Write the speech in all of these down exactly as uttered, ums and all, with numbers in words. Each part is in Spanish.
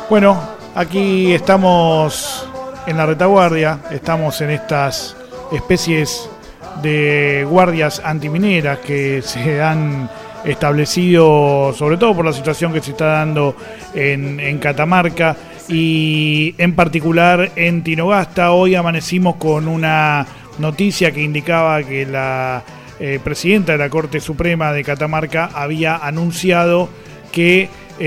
Bueno, aquí estamos en la retaguardia, estamos en estas especies de guardias antimineras que se han establecido, sobre todo por la situación que se está dando en, en Catamarca y en particular en Tinogasta. Hoy amanecimos con una noticia que indicaba que la eh, presidenta de la Corte Suprema de Catamarca había anunciado que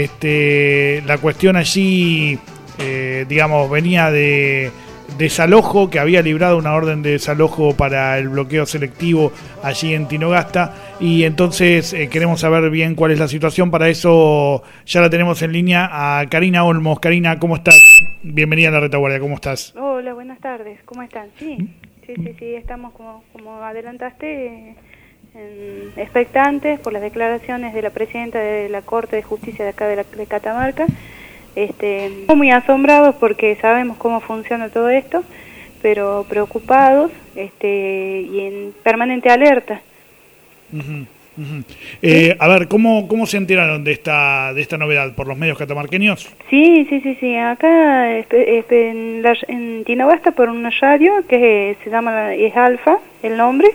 este, la cuestión allí, eh, digamos, venía de desalojo, que había librado una orden de desalojo para el bloqueo selectivo allí en Tinogasta, y entonces eh, queremos saber bien cuál es la situación. Para eso ya la tenemos en línea a Karina Olmos. Karina, ¿cómo estás? Bienvenida a la retaguardia, ¿cómo estás? Hola, buenas tardes, ¿cómo están? Sí, sí, sí, sí, estamos como, como adelantaste, en, expectantes por las declaraciones de la presidenta de la Corte de Justicia de acá de, la, de Catamarca. Este, muy asombrados porque sabemos cómo funciona todo esto, pero preocupados este, y en permanente alerta. Uh-huh, uh-huh. Eh, a ver, ¿cómo, cómo se enteraron de esta de esta novedad? ¿Por los medios catamarqueños? Sí, sí, sí, sí. Acá este, en, la, en Tinogasta por una radio que se llama, es Alfa, el nombre.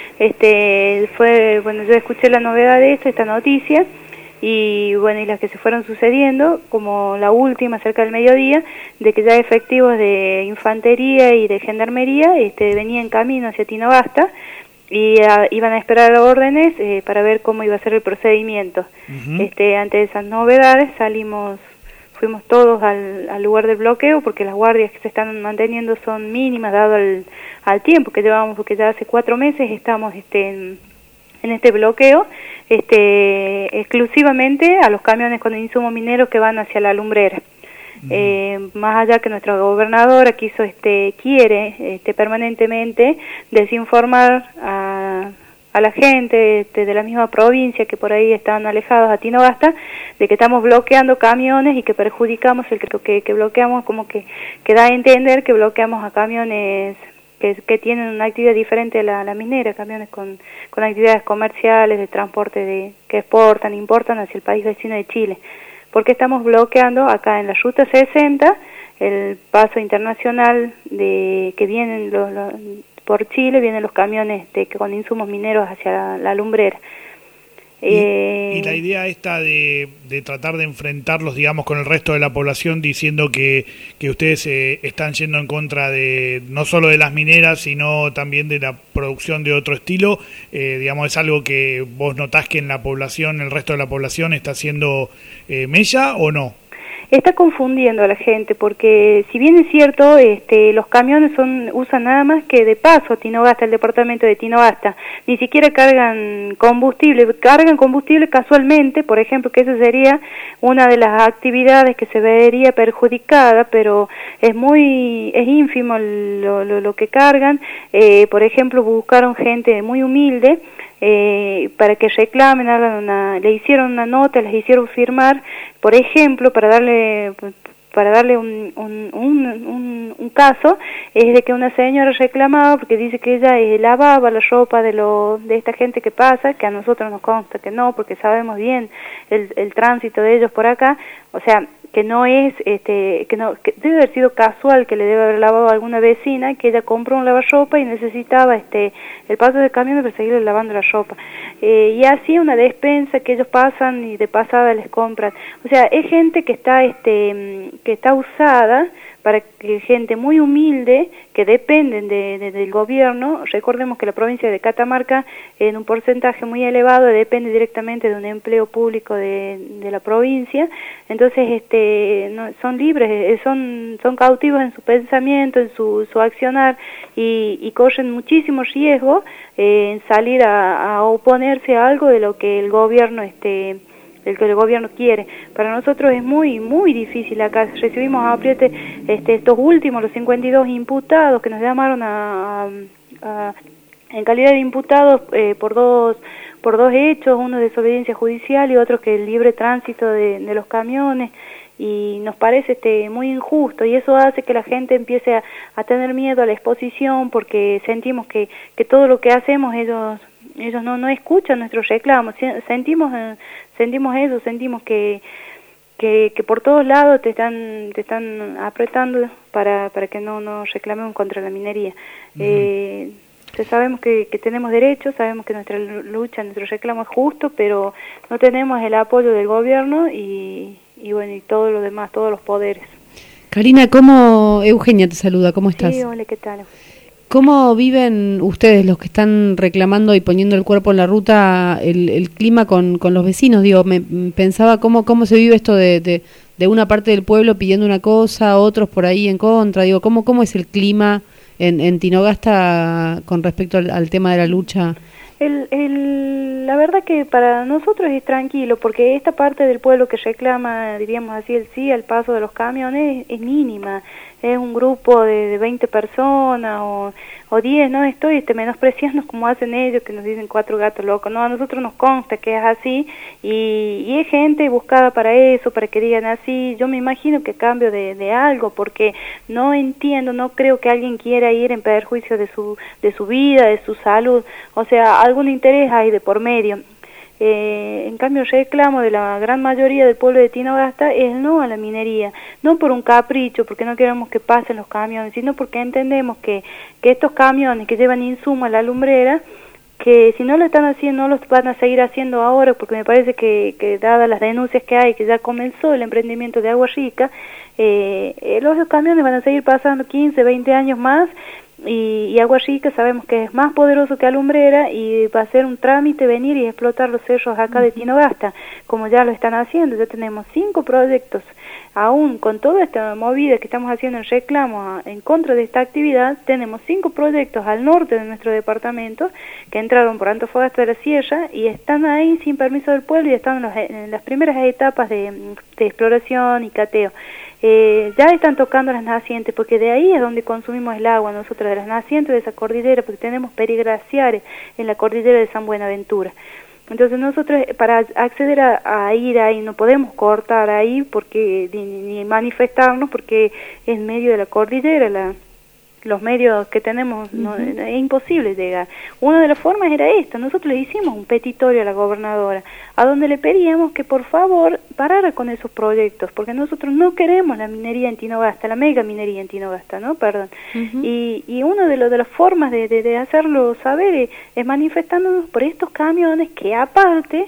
Este, fue, bueno, yo escuché la novedad de esto, esta noticia. Y bueno, y las que se fueron sucediendo, como la última cerca del mediodía, de que ya efectivos de infantería y de gendarmería este, venían camino hacia Tinogasta y a, iban a esperar órdenes eh, para ver cómo iba a ser el procedimiento. Uh-huh. Este, ante esas novedades salimos, fuimos todos al, al lugar del bloqueo, porque las guardias que se están manteniendo son mínimas dado al, al tiempo que llevamos, porque ya hace cuatro meses estamos este, en, en este bloqueo, este exclusivamente a los camiones con insumos mineros que van hacia la lumbrera. Uh-huh. Eh, más allá que nuestra gobernadora quiso, este, quiere este, permanentemente desinformar a, a la gente este, de la misma provincia que por ahí están alejados a Tinogasta, de que estamos bloqueando camiones y que perjudicamos, el que, que, que bloqueamos, como que, que da a entender que bloqueamos a camiones Que, que tienen una actividad diferente a la, la minera, camiones con, con actividades comerciales, de transporte de que exportan, importan hacia el país vecino de Chile, porque estamos bloqueando acá en la Ruta sesenta el paso internacional de que vienen los, los, por Chile, vienen los camiones de, con insumos mineros hacia la, la lumbrera. Y, eh, y la idea esta de, de tratar de enfrentarlos, digamos, con el resto de la población, diciendo que, que ustedes eh, están yendo en contra de no solo de las mineras, sino también de la producción de otro estilo, eh, digamos, ¿es algo que vos notás que en la población, el resto de la población está haciendo eh, mella o no? Está confundiendo a la gente, porque si bien es cierto, este, los camiones son usan nada más que de paso Tinogasta, el departamento de Tinogasta, ni siquiera cargan combustible, cargan combustible casualmente, por ejemplo, que esa sería una de las actividades que se vería perjudicada, pero es muy, es ínfimo lo, lo, lo que cargan. Eh, por ejemplo, buscaron gente muy humilde, Eh, para que reclamen, hagan una, le hicieron una nota, les hicieron firmar, por ejemplo, para darle para darle un, un, un, un, un caso, es de que una señora reclamaba porque dice que ella eh, lavaba la ropa de lo de esta gente que pasa, que a nosotros nos consta que no, porque sabemos bien el, el tránsito de ellos por acá, o sea, que no es, este, que no, que debe haber sido casual, que le debe haber lavado a alguna vecina, que ella compró un lavarropa y necesitaba este el paso del camión para seguirle lavando la ropa. Eh, y así una despensa que ellos pasan y de pasada les compran. O sea, es gente que está, este, que está usada para que gente muy humilde, que dependen de, de, del gobierno. Recordemos que la provincia de Catamarca, en un porcentaje muy elevado, depende directamente de un empleo público de, de la provincia. Entonces, este, no, son libres, son, son cautivos en su pensamiento, en su, su accionar, y, y corren muchísimo riesgo eh, en salir a, a oponerse a algo de lo que el gobierno este el que el gobierno quiere. Para nosotros es muy, muy difícil acá. Recibimos a apriete este, estos últimos, los cincuenta y dos imputados que nos llamaron a, a, a en calidad de imputados eh, por dos por dos hechos, uno de desobediencia judicial y otro que el libre tránsito de, de los camiones, y nos parece este muy injusto, y eso hace que la gente empiece a, a tener miedo a la exposición, porque sentimos que, que todo lo que hacemos ellos ellos no no escuchan nuestros reclamos. Sentimos sentimos eso, sentimos que que, que por todos lados te están te están apretando para para que no no reclamemos contra la minería. Uh-huh. eh, sabemos que, que tenemos derechos, sabemos que nuestra lucha, nuestro reclamo es justo, pero no tenemos el apoyo del gobierno y, y bueno, y todo lo demás, todos los poderes. Karina, ¿cómo? Eugenia te saluda, ¿cómo estás? Sí, hola, ¿qué tal? ¿Cómo viven ustedes, los que están reclamando y poniendo el cuerpo en la ruta, el, el clima con, con los vecinos? Digo, me pensaba cómo cómo se vive esto de, de, de una parte del pueblo pidiendo una cosa, otros por ahí en contra. Digo, ¿cómo cómo es el clima en, en Tinogasta con respecto al, al tema de la lucha? El, el, la verdad que para nosotros es tranquilo, porque esta parte del pueblo que reclama, diríamos así, el sí al paso de los camiones es mínima. Es un grupo de, de veinte personas o, o diez, no estoy este, menospreciando como hacen ellos, que nos dicen cuatro gatos locos. No, a nosotros nos consta que es así y, y es gente buscada para eso, para que digan así. Yo me imagino que a cambio de, de algo, porque no entiendo, no creo que alguien quiera ir en perjuicio de su, de su vida, de su salud. O sea, algún interés hay de por medio. Eh, en cambio el reclamo de la gran mayoría del pueblo de Tinogasta es no a la minería, no por un capricho, porque no queremos que pasen los camiones, sino porque entendemos que, que estos camiones que llevan insumos a la lumbrera, que si no lo están haciendo, no los van a seguir haciendo ahora, porque me parece que, que dadas las denuncias que hay, que ya comenzó el emprendimiento de Agua Rica, eh, los camiones van a seguir pasando quince, veinte años más. Y, y Agua Rica sabemos que es más poderoso que Alumbrera y va a ser un trámite venir y explotar los cerros acá de Tinogasta, como ya lo están haciendo. Ya tenemos cinco proyectos, aún con toda esta movida que estamos haciendo en reclamo a, en contra de esta actividad, tenemos cinco proyectos al norte de nuestro departamento que entraron por Antofagasta de la Sierra y están ahí sin permiso del pueblo y están en, los, en las primeras etapas de, de exploración y cateo. Eh, ya están tocando las nacientes, porque de ahí es donde consumimos el agua nosotros, de las nacientes de esa cordillera, porque tenemos periglaciares en la cordillera de San Buenaventura. Entonces nosotros para acceder a, a ir ahí no podemos cortar ahí porque ni, ni manifestarnos, porque es en medio de la cordillera, la los medios que tenemos, no, uh-huh. es imposible llegar. Una de las formas era esta, nosotros le hicimos un petitorio a la gobernadora, a donde le pedíamos que por favor parara con esos proyectos, porque nosotros no queremos la minería en Tinogasta, la mega minería en Tinogasta, ¿no? Perdón. Uh-huh. Y, y una de, lo, de las formas de, de, de hacerlo saber es, es manifestándonos por estos camiones que aparte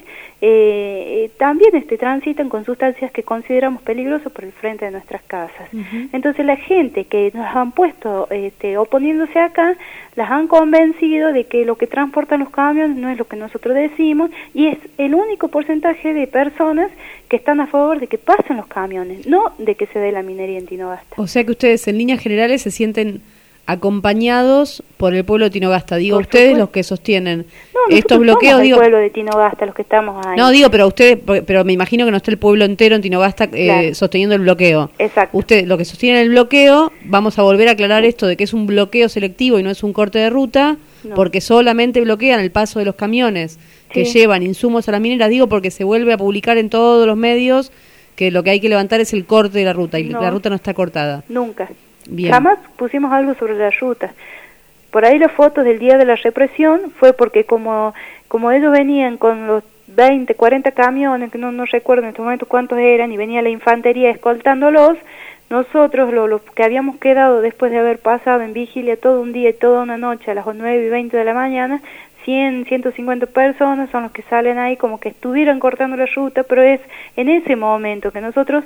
eh, también este, transitan con sustancias que consideramos peligrosas por el frente de nuestras casas. Uh-huh. Entonces la gente que nos han puesto este, oponiéndose acá, las han convencido de que lo que transportan los camiones no es lo que nosotros decimos, y es el único porcentaje de personas que están a favor de que pasen los camiones, no de que se dé la minería en Tinogasta. O sea que ustedes en líneas generales se sienten acompañados por el pueblo de Tinogasta, digo, por ustedes supuesto. Los que sostienen no, estos bloqueos, somos digo, el pueblo de Tinogasta, los que estamos ahí. No, digo, pero ustedes, pero me imagino que no está el pueblo entero en Tinogasta eh, claro. sosteniendo el bloqueo. Exacto. Ustedes, lo que sostienen el bloqueo, vamos a volver a aclarar esto de que es un bloqueo selectivo y no es un corte de ruta, no. porque solamente bloquean el paso de los camiones que sí. llevan insumos a las mineras, digo, porque se vuelve a publicar en todos los medios que lo que hay que levantar es el corte de la ruta, y no. la ruta no está cortada. Nunca. Bien. Jamás pusimos algo sobre la ruta. Por ahí las fotos del día de la represión fue porque como como ellos venían con los veinte, cuarenta camiones, que no, no recuerdo en este momento cuántos eran, y venía la infantería escoltándolos, nosotros los lo que habíamos quedado después de haber pasado en vigilia todo un día y toda una noche a las nueve y veinte de la mañana, cien, ciento cincuenta personas son los que salen ahí como que estuvieran cortando la ruta, pero es en ese momento que nosotros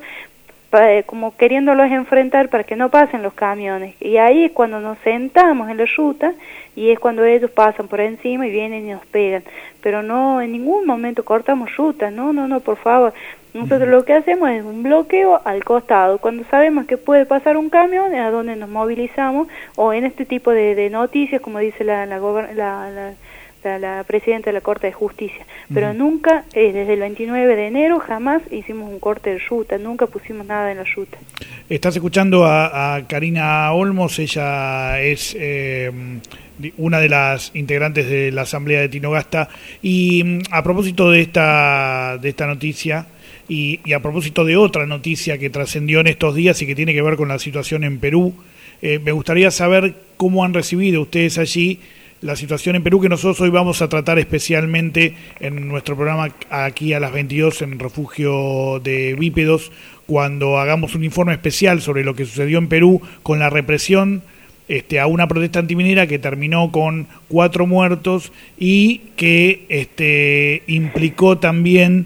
como queriéndolos enfrentar para que no pasen los camiones, y ahí es cuando nos sentamos en la ruta y es cuando ellos pasan por encima y vienen y nos pegan, pero no en ningún momento cortamos ruta, no, no, no, por favor. Nosotros lo que hacemos es un bloqueo al costado, cuando sabemos que puede pasar un camión, a donde nos movilizamos, o en este tipo de, de noticias, como dice la la, la, la La, la presidenta de la Corte de Justicia, pero uh-huh. nunca, eh, desde el veintinueve de enero, jamás hicimos un corte de ruta, nunca pusimos nada en la ruta. Estás escuchando a, a Karina Olmos, ella es eh, una de las integrantes de la Asamblea de Tinogasta, y a propósito de esta, de esta noticia, y, y a propósito de otra noticia que trascendió en estos días y que tiene que ver con la situación en Perú, eh, me gustaría saber cómo han recibido ustedes allí la situación en Perú, que nosotros hoy vamos a tratar especialmente en nuestro programa aquí a las veintidós en Refugio de Bípedos, cuando hagamos un informe especial sobre lo que sucedió en Perú con la represión este, a una protesta antiminera que terminó con cuatro muertos y que este, implicó también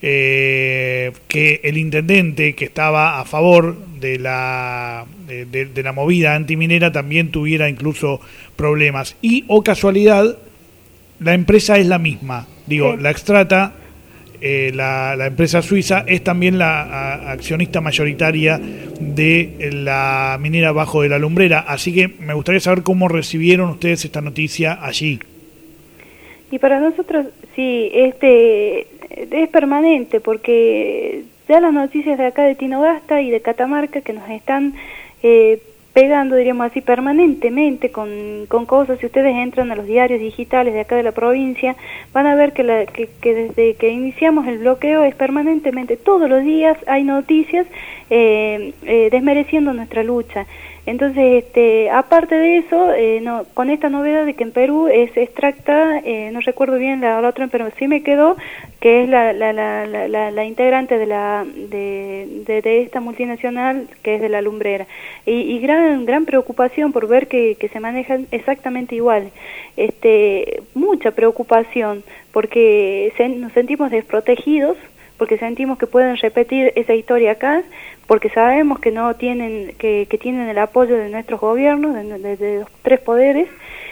eh, que el intendente que estaba a favor de la de, de, de la movida antiminera también tuviera incluso problemas. Y, o casualidad, la empresa es la misma. Digo, sí. La Xstrata, eh, la, la empresa suiza, es también la a, accionista mayoritaria de la minera Bajo de la Lumbrera. Así que me gustaría saber cómo recibieron ustedes esta noticia allí. Y para nosotros, sí, este es permanente, porque ya las noticias de acá de Tinogasta y de Catamarca que nos están eh, pegando, diríamos así, permanentemente con, con cosas. Si ustedes entran a los diarios digitales de acá de la provincia, van a ver que, la, que, que desde que iniciamos el bloqueo es permanentemente, todos los días hay noticias eh, eh, desmereciendo nuestra lucha. Entonces, este, aparte de eso, eh, no, con esta novedad de que en Perú es extracta, eh, no recuerdo bien la, la otra, pero sí me quedó, que es la, la, la, la, la, la integrante de, la, de, de, de esta multinacional, que es de la lumbrera. Y, y gran gran preocupación por ver que, que se manejan exactamente igual. Este, mucha preocupación, porque se, nos sentimos desprotegidos, porque sentimos que pueden repetir esa historia acá, porque sabemos que no tienen que, que tienen el apoyo de nuestros gobiernos, de, de, de los tres poderes,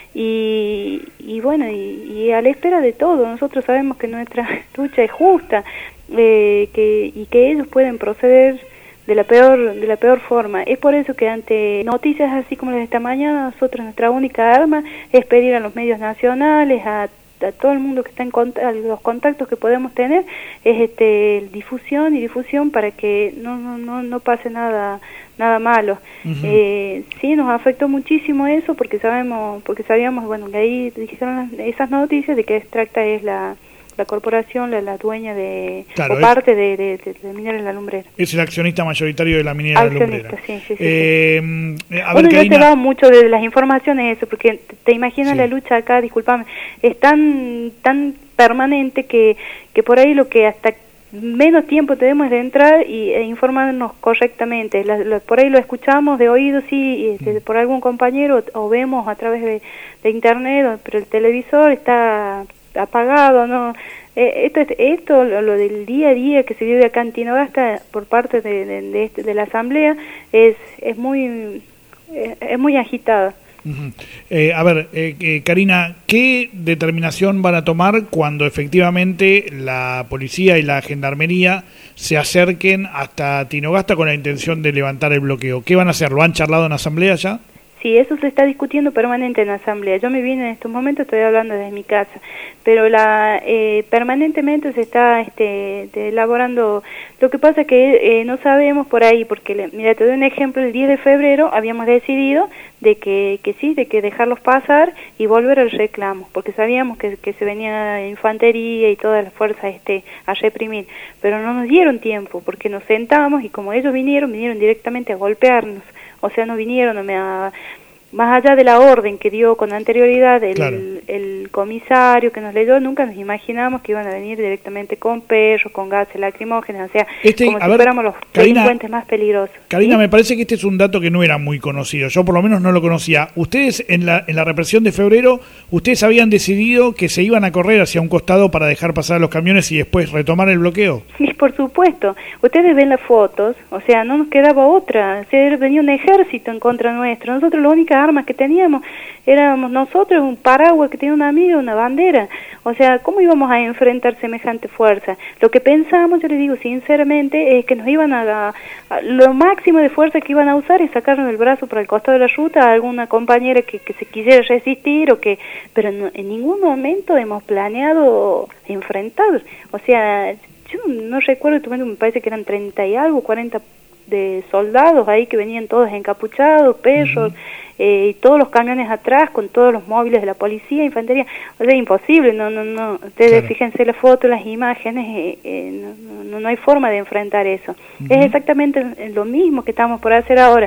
y, y bueno, y, y a la espera de todo. Nosotros sabemos que nuestra lucha es justa, eh, que, y que ellos pueden proceder de la peor de la peor forma. Es por eso que ante noticias así como las de esta mañana, nosotros nuestra única arma es pedir a los medios nacionales, a a todo el mundo que está en contacto, los contactos que podemos tener, es este difusión y difusión para que no no no, no pase nada nada malo. Uh-huh. Eh, sí, nos afectó muchísimo eso, porque sabemos porque sabíamos, bueno, que ahí dijeron esas noticias de que Xstrata es la la corporación, la, la dueña de, claro, o es, parte de, de, de, de Minera de la Lumbrera. Es el accionista mayoritario de la Minera de la Lumbrera. Sí, sí, sí. Eh, sí. A ver, bueno, Karina, yo te he dado mucho de las informaciones eso, porque te, te imaginas sí. La lucha acá, discúlpame, es tan tan permanente que, que por ahí lo que hasta menos tiempo tenemos de entrar y, e informarnos correctamente. La, la, por ahí lo escuchamos de oído, sí, este, mm. por algún compañero, o vemos a través de, de internet, pero el televisor está apagado, ¿no? Eh, esto, esto lo, lo del día a día que se vive acá en Tinogasta por parte de, de, de, este, de la asamblea es es muy es, es muy agitada. Uh-huh. eh, a ver, eh, eh, Karina, ¿qué determinación van a tomar cuando efectivamente la policía y la gendarmería se acerquen hasta Tinogasta con la intención de levantar el bloqueo? ¿Qué van a hacer? ¿Lo han charlado en asamblea ya? Sí, eso se está discutiendo permanente en la asamblea. Yo me vine en estos momentos, estoy hablando desde mi casa, pero la eh, permanentemente se está este, de, elaborando. Lo que pasa es que eh, no sabemos por ahí, porque le, mira, te doy un ejemplo. El diez de febrero habíamos decidido de que, que sí, de que dejarlos pasar y volver al reclamo, porque sabíamos que, que se venía infantería y todas las fuerzas este, a reprimir, pero no nos dieron tiempo, porque nos sentamos y como ellos vinieron, vinieron directamente a golpearnos. O sea, no vinieron a, a, más allá de la orden que dio con anterioridad el, claro. el, el comisario que nos leyó, nunca nos imaginamos que iban a venir directamente con perros, con gases lacrimógenos, o sea, este, como si ver, fuéramos los Karina, delincuentes más peligrosos. Karina, ¿sí? Me parece que este es un dato que no era muy conocido, yo por lo menos no lo conocía. Ustedes en la, en la represión de febrero, ustedes habían decidido que se iban a correr hacia un costado para dejar pasar a los camiones y después retomar el bloqueo. Sí, por supuesto. Ustedes ven las fotos, o sea, no nos quedaba otra. O sea, venía un ejército en contra nuestro. Nosotros las únicas armas que teníamos éramos nosotros, un paraguas que tenía una amiga, una bandera. O sea, ¿cómo íbamos a enfrentar semejante fuerza? Lo que pensamos, yo les digo sinceramente, es que nos iban a, a lo máximo de fuerza que iban a usar es sacarnos el brazo por el costado de la ruta a alguna compañera que, que se quisiera resistir, o que, pero no, en ningún momento hemos planeado enfrentar. O sea, yo no recuerdo, me parece que eran treinta y algo, cuarenta de soldados ahí que venían todos encapuchados, perros, uh-huh. eh, y todos los camiones atrás con todos los móviles de la policía, infantería. O sea, imposible, no, no, no. Ustedes claro. Fíjense la foto, las imágenes, eh, eh, no, no, no hay forma de enfrentar eso. Uh-huh. Es exactamente lo mismo que estamos por hacer ahora,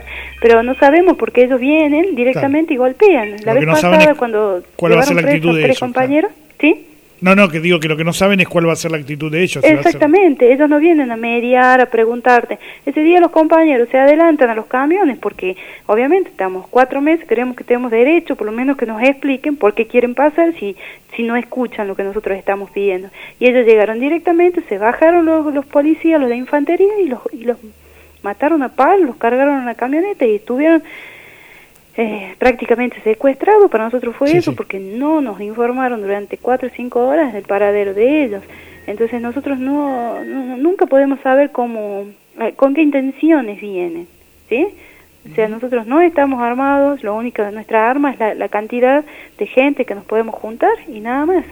pero no sabemos por qué ellos vienen directamente claro. y golpean. La Lo vez no pasada es cuando cuál va a ser la actitud de tres ellos, compañeros, claro. ¿sí? No, no, que digo que lo que no saben es cuál va a ser la actitud de ellos. Exactamente, si va a ser... ellos no vienen a mediar, a preguntarte. Ese día los compañeros se adelantan a los camiones porque obviamente estamos cuatro meses, queremos que tenemos derecho, por lo menos que nos expliquen por qué quieren pasar si si no escuchan lo que nosotros estamos pidiendo. Y ellos llegaron directamente, se bajaron los, los policías, los de infantería y los, y los mataron a palos, los cargaron en la camioneta y estuvieron... Eh, prácticamente secuestrado. Para nosotros fue sí, eso sí. porque no nos informaron durante cuatro o cinco horas del paradero de ellos. Entonces nosotros no, no nunca podemos saber cómo, con qué intenciones vienen, ¿sí? O sea, nosotros no estamos armados, lo único de nuestra arma es la, la cantidad de gente que nos podemos juntar y nada más.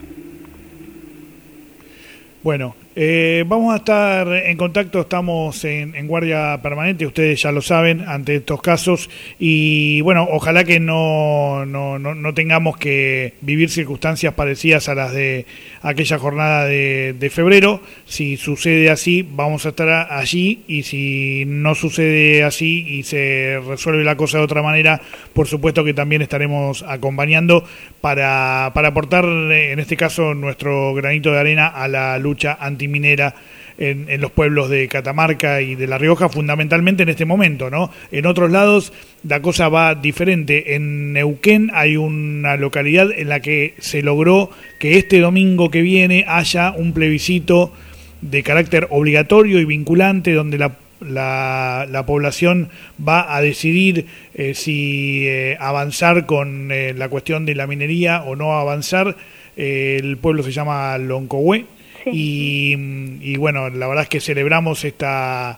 Bueno, eh, vamos a estar en contacto, estamos en, en guardia permanente, ustedes ya lo saben, ante estos casos, y bueno, ojalá que no, no, no, no tengamos que vivir circunstancias parecidas a las de aquella jornada de, de febrero. Si sucede así, vamos a estar allí, y si no sucede así y se resuelve la cosa de otra manera, por supuesto que también estaremos acompañando para, para aportar, en este caso, nuestro granito de arena a la lucha antiminera en, en los pueblos de Catamarca y de La Rioja, fundamentalmente en este momento, ¿no? En otros lados la cosa va diferente. En Neuquén hay una localidad en la que se logró que este domingo que viene haya un plebiscito de carácter obligatorio y vinculante, donde la La, la población va a decidir eh, si eh, avanzar con eh, la cuestión de la minería o no avanzar. Eh, el pueblo se llama Loncohué. Sí. Y, y bueno, la verdad es que celebramos esta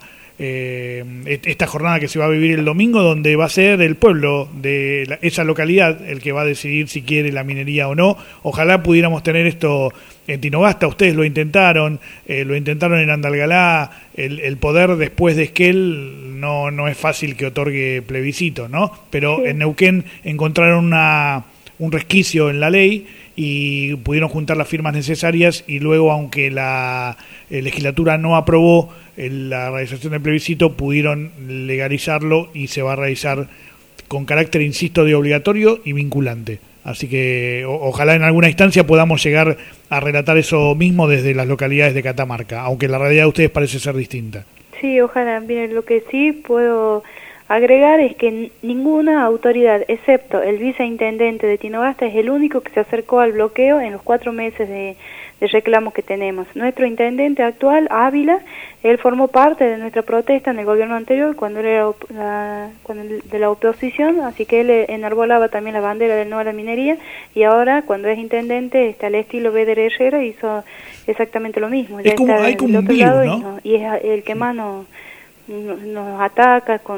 eh, esta jornada que se va a vivir el domingo, donde va a ser el pueblo de la, esa localidad el que va a decidir si quiere la minería o no. Ojalá pudiéramos tener esto en Tinogasta. Ustedes lo intentaron, eh, lo intentaron en Andalgalá. El, el poder después de Esquel no, no es fácil que otorgue plebiscito, ¿no? Pero sí. En Neuquén encontraron una, un resquicio en la ley y pudieron juntar las firmas necesarias, y luego, aunque la eh, legislatura no aprobó eh, la realización del plebiscito, pudieron legalizarlo y se va a realizar con carácter, insisto, de obligatorio y vinculante. Así que o, ojalá en alguna instancia podamos llegar a relatar eso mismo desde las localidades de Catamarca, aunque la realidad de ustedes parece ser distinta. Sí, ojalá. Bien, lo que sí puedo agregar es que ninguna autoridad, excepto el viceintendente de Tinogasta, es el único que se acercó al bloqueo en los cuatro meses de, de reclamos que tenemos. Nuestro intendente actual, Ávila, él formó parte de nuestra protesta en el gobierno anterior, cuando él era la, cuando de la oposición, así que él enarbolaba también la bandera del no a la minería, y ahora, cuando es intendente, está al estilo Beder Herrera, hizo exactamente lo mismo. Es como, hay como un virus, ¿no? Y, no, y es el que más nos, nos ataca con,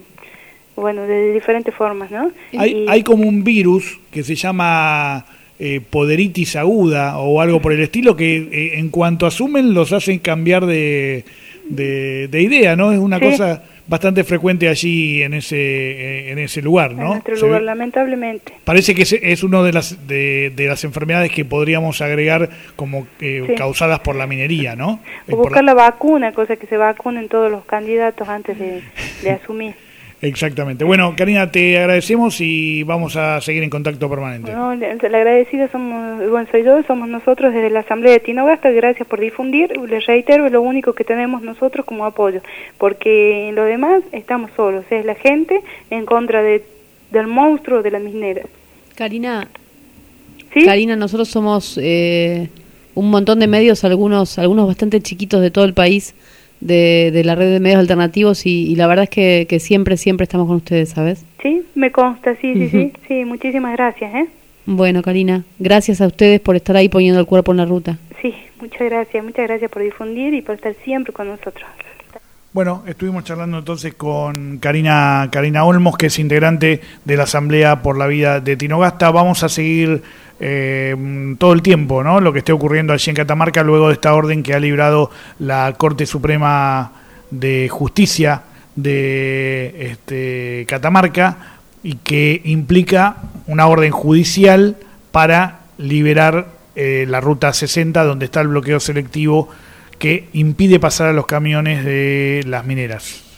bueno, de diferentes formas, ¿no? Hay, y, hay como un virus que se llama eh, poderitis aguda o algo por el estilo, que eh, en cuanto asumen los hacen cambiar de, de, de idea, ¿no? Es una sí. cosa bastante frecuente allí en ese eh, en ese lugar, ¿no? En nuestro lugar, lamentablemente. Parece que es, es una de las de, de las enfermedades que podríamos agregar como eh, sí. causadas por la minería, ¿no? O buscar la... la vacuna, cosa que se vacunen todos los candidatos antes de, de asumir. Exactamente. Bueno, Karina, te agradecemos y vamos a seguir en contacto permanente. No, la agradecida somos, bueno, soy yo, somos nosotros desde la Asamblea de Tinogasta. Gracias por difundir. Les reitero, es lo único que tenemos nosotros como apoyo, porque en lo demás estamos solos. Es la gente en contra de del monstruo de la minera. Karina, ¿sí? Karina, nosotros somos eh, un montón de medios, algunos algunos bastante chiquitos de todo el país, de, de la red de medios alternativos, y, y la verdad es que, que siempre, siempre estamos con ustedes, ¿sabes? Sí, me consta, sí, sí, uh-huh. sí, sí, muchísimas gracias, ¿eh? Bueno, Karina, gracias a ustedes por estar ahí poniendo el cuerpo en la ruta. Sí, muchas gracias, muchas gracias por difundir y por estar siempre con nosotros. Bueno, estuvimos charlando entonces con Karina, Karina Olmos, que es integrante de la Asamblea por la Vida de Tinogasta. Vamos a seguir Eh, todo el tiempo, ¿no?, lo que esté ocurriendo allí en Catamarca luego de esta orden que ha librado la Corte Suprema de Justicia de este, Catamarca, y que implica una orden judicial para liberar eh, la ruta sesenta, donde está el bloqueo selectivo que impide pasar a los camiones de las mineras.